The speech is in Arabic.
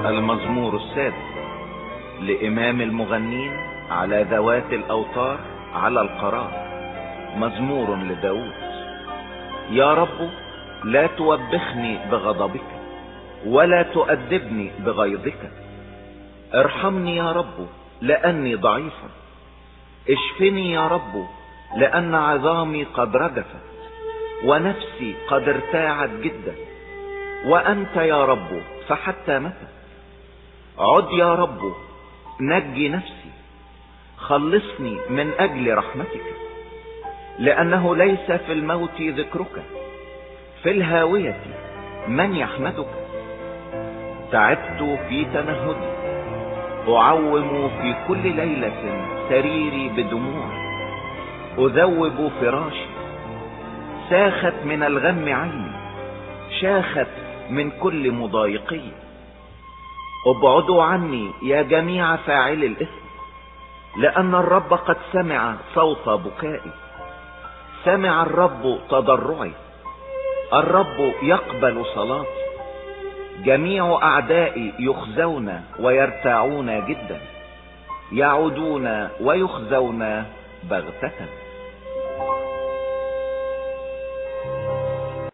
المزمور السادس لإمام المغنين على ذوات الأوتار على القرار. مزمور لداود. يا رب لا توبخني بغضبك ولا تؤدبني بغيظك. ارحمني يا رب لأني ضعيف. اشفني يا رب لأن عظامي قد رجفت ونفسي قد ارتاعت جدا. وأنت يا رب فحتى متى؟ عد يا رب نجي نفسي، خلصني من أجل رحمتك. لأنه ليس في الموت ذكرك، في الهاوية من يحمدك. تعبت في تنهدي، أعوم في كل ليلة سريري بدموع. أذوب فراشي، ساخت من الغم عيني، شاخت من كل مضايقي. ابعدوا عني يا جميع فاعل الإثم، لأن الرب قد سمع صوت بكائي. سمع الرب تضرعي، الرب يقبل صلاتي. جميع أعدائي يخزون ويرتاعون جدا، يعودون ويخزون بغتة.